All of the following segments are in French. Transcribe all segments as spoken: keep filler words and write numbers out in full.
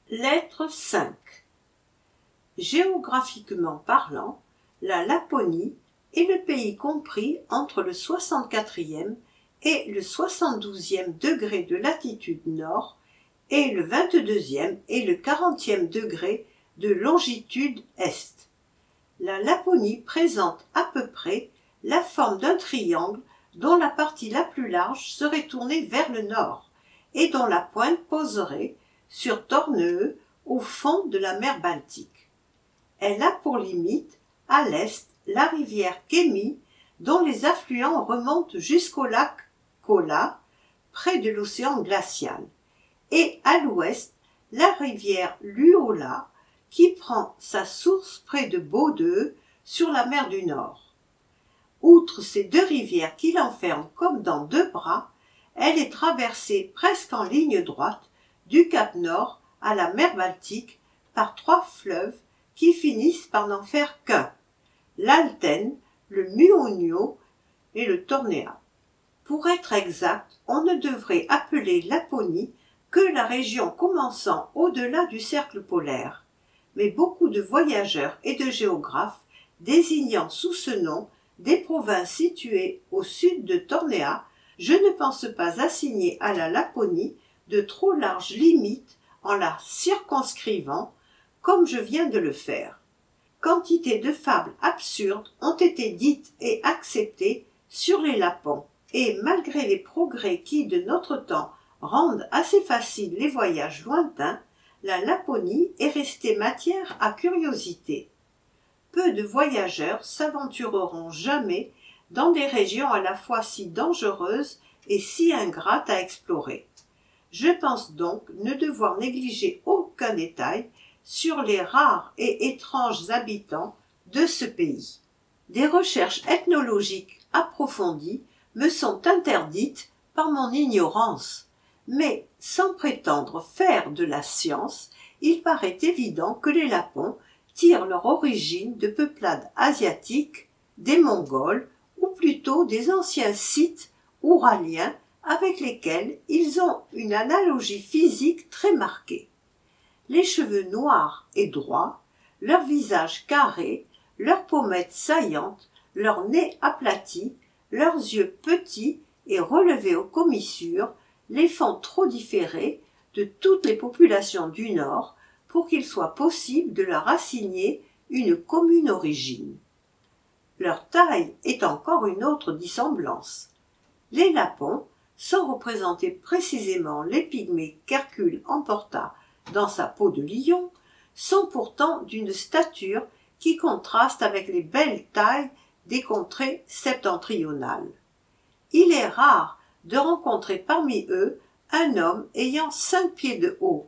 Lettre cinq. Géographiquement parlant, la Laponie est le pays compris entre le soixante-quatrième et le soixante-douzième degré de latitude nord et le vingt-deuxième et le quarantième degré de longitude est. La Laponie présente à peu près la forme d'un triangle dont la partie la plus large serait tournée vers le nord et dont la pointe poserait sur Torneux, au fond de la mer Baltique. Elle a pour limite, à l'est, la rivière Kémy, dont les affluents remontent jusqu'au lac Kola, près de l'océan glacial, et à l'ouest, la rivière Luola, qui prend sa source près de Bodø, sur la mer du Nord. Outre ces deux rivières qui l'enferment comme dans deux bras, elle est traversée presque en ligne droite du Cap Nord à la mer Baltique par trois fleuves qui finissent par n'en faire qu'un, l'Alten, le Muonio et le Tornea. Pour être exact, on ne devrait appeler Laponie que la région commençant au-delà du cercle polaire, mais beaucoup de voyageurs et de géographes désignant sous ce nom des provinces situées au sud de Tornea, je ne pense pas assigner à la Laponie de trop larges limites en la circonscrivant, comme je viens de le faire. Quantité de fables absurdes ont été dites et acceptées sur les Lapons, et malgré les progrès qui, de notre temps, rendent assez faciles les voyages lointains, la Laponie est restée matière à curiosité. Peu de voyageurs s'aventureront jamais dans des régions à la fois si dangereuses et si ingrates à explorer. Je pense donc ne devoir négliger aucun détail sur les rares et étranges habitants de ce pays. Des recherches ethnologiques approfondies me sont interdites par mon ignorance, mais sans prétendre faire de la science, il paraît évident que les Lapons tirent leur origine de peuplades asiatiques, des Mongols, ou plutôt des anciens Scythes ouraliens avec lesquels ils ont une analogie physique très marquée. Les cheveux noirs et droits, leur visage carré, leurs pommettes saillantes, leur nez aplati, leurs yeux petits et relevés aux commissures les font trop différer de toutes les populations du Nord pour qu'il soit possible de leur assigner une commune origine. Leur taille est encore une autre dissemblance. Les Lapons, sans représenter précisément les pygmées qu'Hercule emporta dans sa peau de lion, sont pourtant d'une stature qui contraste avec les belles tailles des contrées septentrionales. Il est rare de rencontrer parmi eux un homme ayant cinq pieds de haut.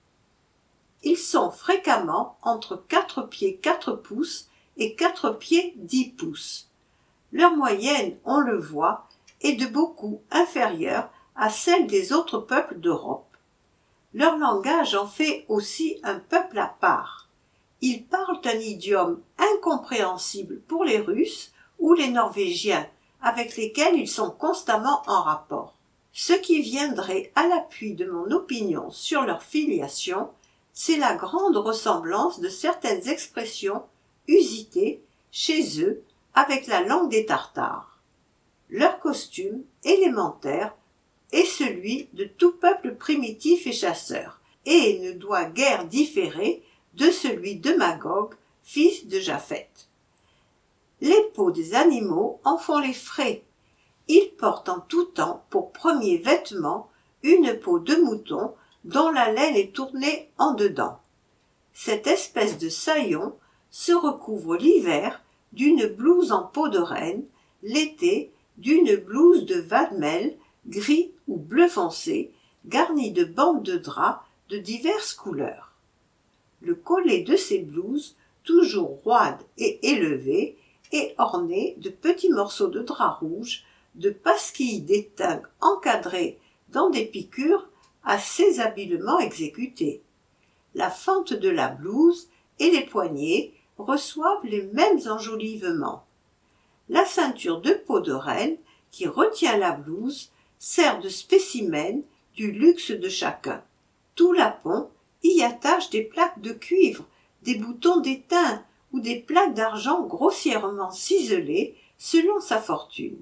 Ils sont fréquemment entre quatre pieds quatre pouces et quatre pieds dix pouces. Leur moyenne, on le voit, est de beaucoup inférieure à celle des autres peuples d'Europe. Leur langage en fait aussi un peuple à part. Ils parlent un idiome incompréhensible pour les Russes ou les Norvégiens, avec lesquels ils sont constamment en rapport. Ce qui viendrait à l'appui de mon opinion sur leur filiation, c'est la grande ressemblance de certaines expressions usitées chez eux avec la langue des Tartares. Leur costume élémentaire est celui de tout peuple primitif et chasseur, et ne doit guère différer de celui de Magog, fils de Japheth. Les peaux des animaux en font les frais. Ils portent en tout temps pour premier vêtement une peau de mouton dont la laine est tournée en dedans. Cette espèce de saillon se recouvre l'hiver d'une blouse en peau de renne, l'été d'une blouse de vadmel gris ou bleu foncé, garnie de bandes de drap de diverses couleurs. Le collet de ces blouses, toujours roide et élevé, est orné de petits morceaux de drap rouge, de pasquilles d'étain encadrées dans des piqûres assez habilement exécutées. La fente de la blouse et les poignets reçoivent les mêmes enjolivements. La ceinture de peau de renne qui retient la blouse sert de spécimen du luxe de chacun. Tout Lapon y attache des plaques de cuivre, des boutons d'étain ou des plaques d'argent grossièrement ciselées selon sa fortune.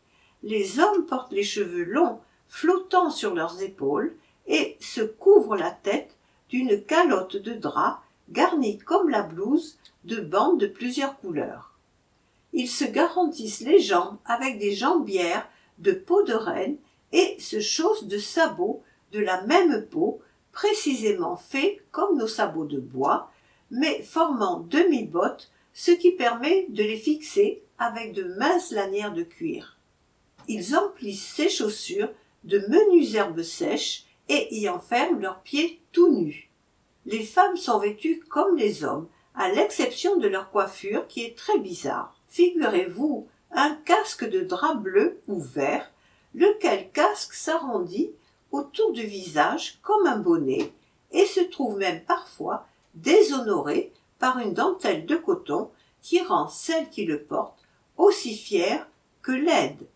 Les hommes portent les cheveux longs, flottant sur leurs épaules, et se couvrent la tête d'une calotte de drap garnie comme la blouse de bandes de plusieurs couleurs. Ils se garantissent les jambes avec des jambières de peau de renne et se chaussent de sabots de la même peau, précisément faits comme nos sabots de bois, mais formant demi-bottes, ce qui permet de les fixer avec de minces lanières de cuir. Ils emplissent ces chaussures de menues herbes sèches et y enferment leurs pieds tout nus. Les femmes sont vêtues comme les hommes, à l'exception de leur coiffure qui est très bizarre. Figurez-vous un casque de drap bleu ou vert, lequel casque s'arrondit autour du visage comme un bonnet et se trouve même parfois déshonoré par une dentelle de coton qui rend celle qui le porte aussi fière que laide.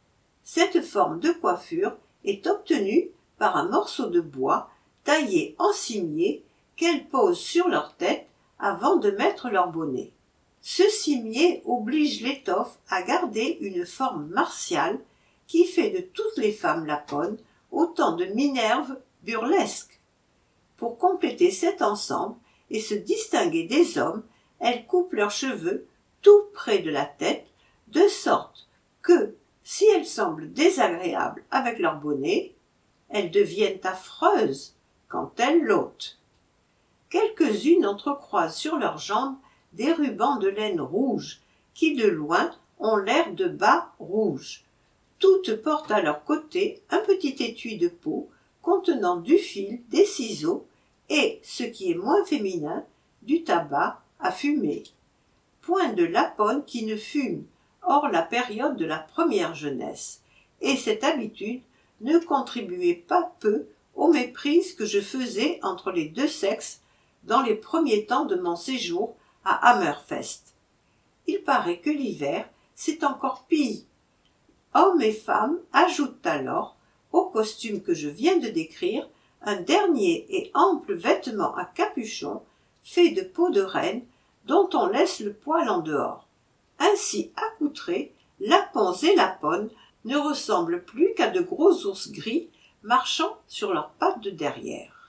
Cette forme de coiffure est obtenue par un morceau de bois taillé en cimier qu'elles posent sur leur tête avant de mettre leur bonnet. Ce cimier oblige l'étoffe à garder une forme martiale qui fait de toutes les femmes lapones autant de Minerves burlesques. Pour compléter cet ensemble et se distinguer des hommes, elles coupent leurs cheveux tout près de la tête, de sorte que, si elles semblent désagréables avec leur bonnet, elles deviennent affreuses quand elles l'ôtent. Quelques-unes entrecroisent sur leurs jambes des rubans de laine rouge, qui de loin ont l'air de bas rouges. Toutes portent à leur côté un petit étui de peau contenant du fil, des ciseaux et, ce qui est moins féminin, du tabac à fumer. Point de lapone qui ne fume, hors la période de la première jeunesse, et cette habitude ne contribuait pas peu aux méprises que je faisais entre les deux sexes dans les premiers temps de mon séjour à Hammerfest. Il paraît que l'hiver, c'est encore pire. Hommes et femmes ajoutent alors, au costume que je viens de décrire, un dernier et ample vêtement à capuchon fait de peau de renne dont on laisse le poil en dehors. Ainsi accoutrés, lapons et lapones ne ressemblent plus qu'à de gros ours gris marchant sur leurs pattes de derrière.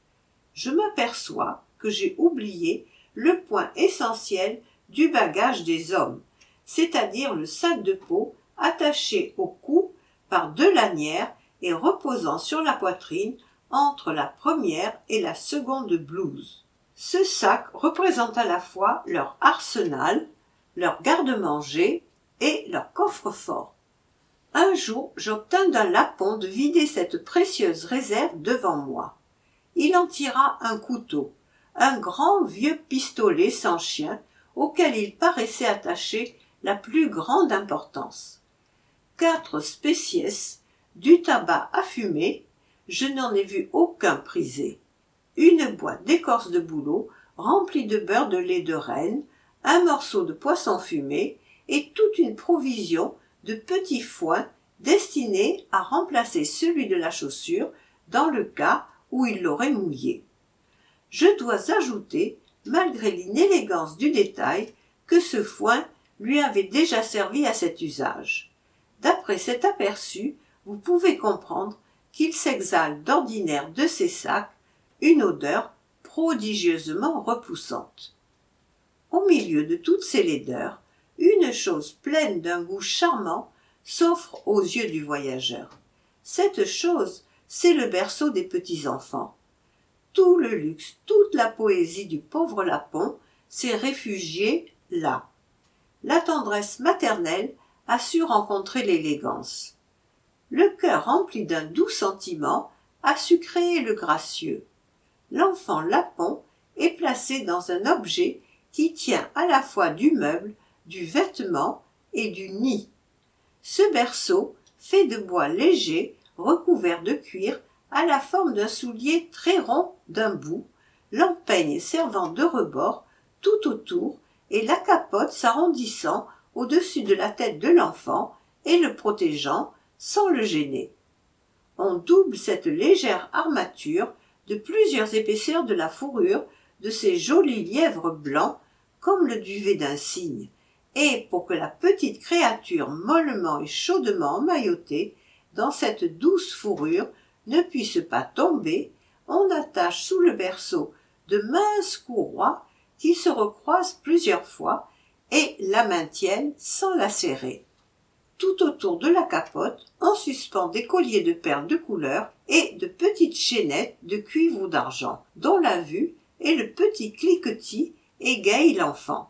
Je m'aperçois que j'ai oublié le point essentiel du bagage des hommes, c'est-à-dire le sac de peau attaché au cou par deux lanières et reposant sur la poitrine entre la première et la seconde blouse. Ce sac représente à la fois leur arsenal, leur garde-manger et leur coffre-fort. Un jour, j'obtins d'un lapon de vider cette précieuse réserve devant moi. Il en tira un couteau, un grand vieux pistolet sans chien auquel il paraissait attacher la plus grande importance. Quatre spécies, du tabac à fumer, je n'en ai vu aucun prisé. Une boîte d'écorce de bouleau remplie de beurre de lait de renne, un morceau de poisson fumé et toute une provision de petits foins destinés à remplacer celui de la chaussure dans le cas où il l'aurait mouillé. Je dois ajouter, malgré l'inélégance du détail, que ce foin lui avait déjà servi à cet usage. D'après cet aperçu, vous pouvez comprendre qu'il s'exhale d'ordinaire de ces sacs une odeur prodigieusement repoussante. Au milieu de toutes ces laideurs, une chose pleine d'un goût charmant s'offre aux yeux du voyageur. Cette chose, c'est le berceau des petits-enfants. Tout le luxe, toute la poésie du pauvre lapon s'est réfugié là. La tendresse maternelle a su rencontrer l'élégance. Le cœur rempli d'un doux sentiment a su créer le gracieux. L'enfant lapon est placé dans un objet qui tient à la fois du meuble, du vêtement et du nid. Ce berceau, fait de bois léger, recouvert de cuir, a la forme d'un soulier très rond d'un bout, l'empeigne servant de rebord tout autour et la capote s'arrondissant au-dessus de la tête de l'enfant et le protégeant sans le gêner. On double cette légère armature de plusieurs épaisseurs de la fourrure de ces jolis lièvres blancs comme le duvet d'un cygne, et pour que la petite créature mollement et chaudement emmaillotée dans cette douce fourrure ne puisse pas tomber, on attache sous le berceau de minces courroies qui se recroisent plusieurs fois et la maintiennent sans la serrer. Tout autour de la capote, on suspend des colliers de perles de couleur et de petites chaînettes de cuivre ou d'argent, dont la vue et le petit cliquetis égayent l'enfant.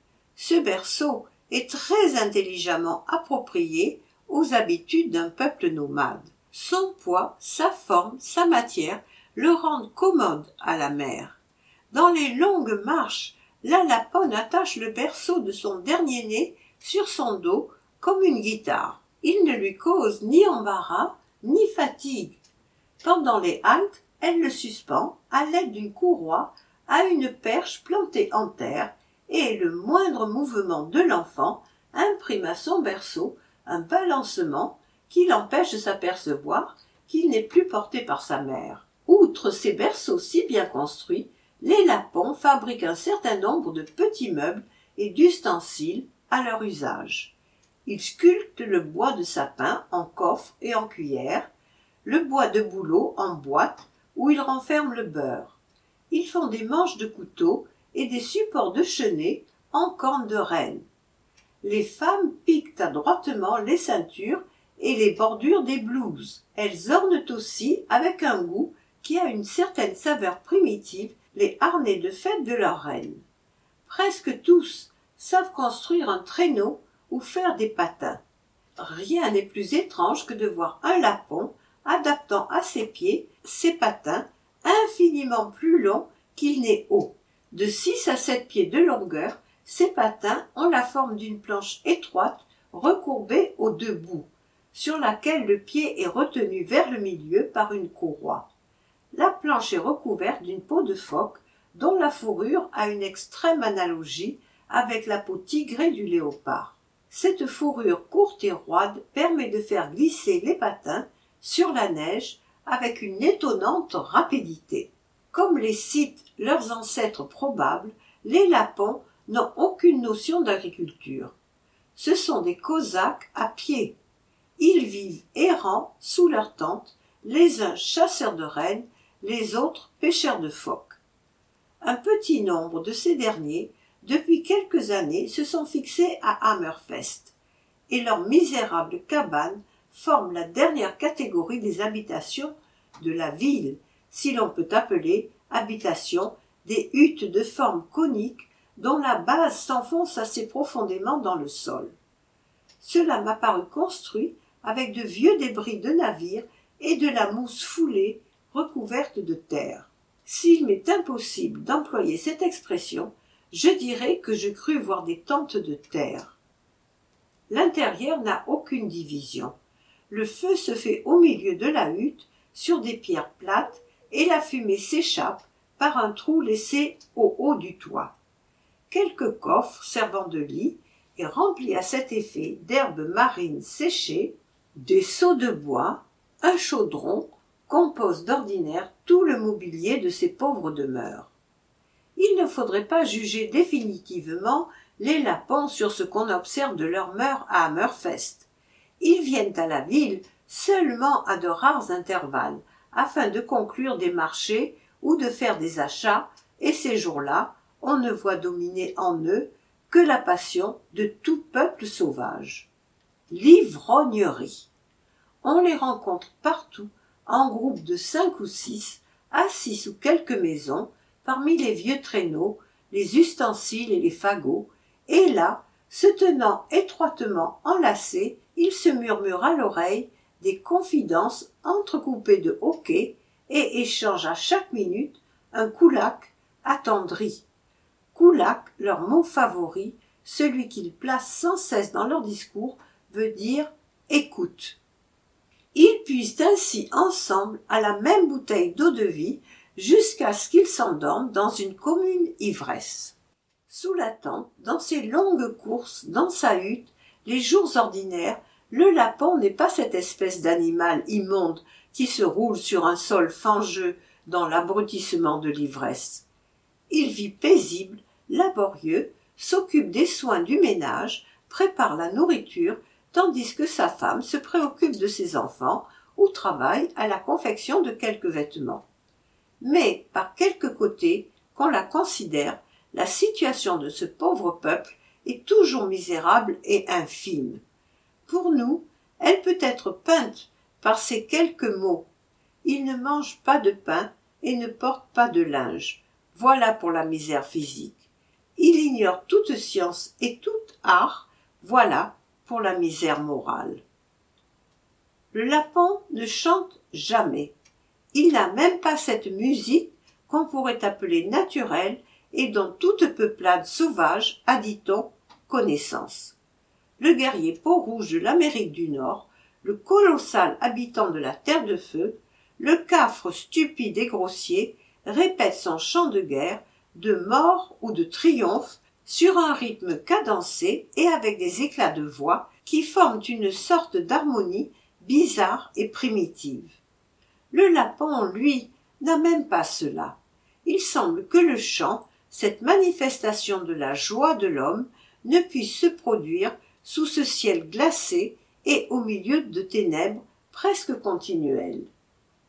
Ce berceau est très intelligemment approprié aux habitudes d'un peuple nomade. Son poids, sa forme, sa matière le rendent commode à la mère. Dans les longues marches, la lapone attache le berceau de son dernier né sur son dos comme une guitare. Il ne lui cause ni embarras, ni fatigue. Pendant les haltes, elle le suspend, à l'aide d'une courroie, à une perche plantée en terre, et le moindre mouvement de l'enfant imprime à son berceau un balancement qui l'empêche de s'apercevoir qu'il n'est plus porté par sa mère. Outre ces berceaux si bien construits, les Lapons fabriquent un certain nombre de petits meubles et d'ustensiles à leur usage. Ils sculptent le bois de sapin en coffre et en cuillère, le bois de bouleau en boîte où ils renferment le beurre. Ils font des manches de couteau et des supports de chenets en cornes de renne. Les femmes piquent adroitement les ceintures et les bordures des blouses. Elles ornent aussi, avec un goût qui a une certaine saveur primitive, les harnais de fête de leur reine. Presque tous savent construire un traîneau ou faire des patins. Rien n'est plus étrange que de voir un lapon adaptant à ses pieds ses patins infiniment plus longs qu'il n'est haut. De six à sept pieds de longueur, ces patins ont la forme d'une planche étroite recourbée aux deux bouts, sur laquelle le pied est retenu vers le milieu par une courroie. La planche est recouverte d'une peau de phoque dont la fourrure a une extrême analogie avec la peau tigrée du léopard. Cette fourrure courte et roide permet de faire glisser les patins sur la neige avec une étonnante rapidité. Comme les citent leurs ancêtres probables, les Lapons n'ont aucune notion d'agriculture. Ce sont des Cosaques à pied. Ils vivent errants sous leurs tentes, les uns chasseurs de rennes, les autres pêcheurs de phoques. Un petit nombre de ces derniers, depuis quelques années, se sont fixés à Hammerfest, et leurs misérables cabanes forment la dernière catégorie des habitations de la ville, si l'on peut appeler habitation des huttes de forme conique dont la base s'enfonce assez profondément dans le sol. Cela m'a paru construit avec de vieux débris de navires et de la mousse foulée recouverte de terre. S'il m'est impossible d'employer cette expression, je dirais que je crus voir des tentes de terre. L'intérieur n'a aucune division. Le feu se fait au milieu de la hutte, sur des pierres plates, et la fumée s'échappe par un trou laissé au haut du toit. Quelques coffres servant de lit et remplis à cet effet d'herbes marines séchées, des seaux de bois, un chaudron composent d'ordinaire tout le mobilier de ces pauvres demeures. Il ne faudrait pas juger définitivement les Lapons sur ce qu'on observe de leurs mœurs à Hammerfest. Ils viennent à la ville seulement à de rares intervalles, afin de conclure des marchés ou de faire des achats, et ces jours-là, on ne voit dominer en eux que la passion de tout peuple sauvage. L'ivrognerie. On les rencontre partout, en groupes de cinq ou six, assis sous quelques maisons, parmi les vieux traîneaux, les ustensiles et les fagots, et là, se tenant étroitement enlacés, ils se murmurent à l'oreille des confidences entrecoupées de hoquets et échangent à chaque minute un coulac attendri. Coulac, leur mot favori, celui qu'ils placent sans cesse dans leur discours, veut dire « écoute ». Ils puisent ainsi ensemble à la même bouteille d'eau-de-vie jusqu'à ce qu'ils s'endorment dans une commune ivresse. Sous la tente, dans ses longues courses, dans sa hutte, les jours ordinaires, le Lapon n'est pas cette espèce d'animal immonde qui se roule sur un sol fangeux dans l'abrutissement de l'ivresse. Il vit paisible, laborieux, s'occupe des soins du ménage, prépare la nourriture, tandis que sa femme se préoccupe de ses enfants ou travaille à la confection de quelques vêtements. Mais, par quelque côté qu'on la considère, la situation de ce pauvre peuple est toujours misérable et infime. Pour nous, elle peut être peinte par ces quelques mots. Il ne mange pas de pain et ne porte pas de linge. Voilà pour la misère physique. Il ignore toute science et tout art. Voilà pour la misère morale. Le lapon ne chante jamais. Il n'a même pas cette musique qu'on pourrait appeler naturelle et dont toute peuplade sauvage a, dit-on, connaissance. Le guerrier peau-rouge de l'Amérique du Nord, le colossal habitant de la Terre de Feu, le cafre stupide et grossier, répète son chant de guerre, de mort ou de triomphe, sur un rythme cadencé et avec des éclats de voix qui forment une sorte d'harmonie bizarre et primitive. Le lapon, lui, n'a même pas cela. Il semble que le chant, cette manifestation de la joie de l'homme, ne puisse se produire sous ce ciel glacé et au milieu de ténèbres presque continuelles.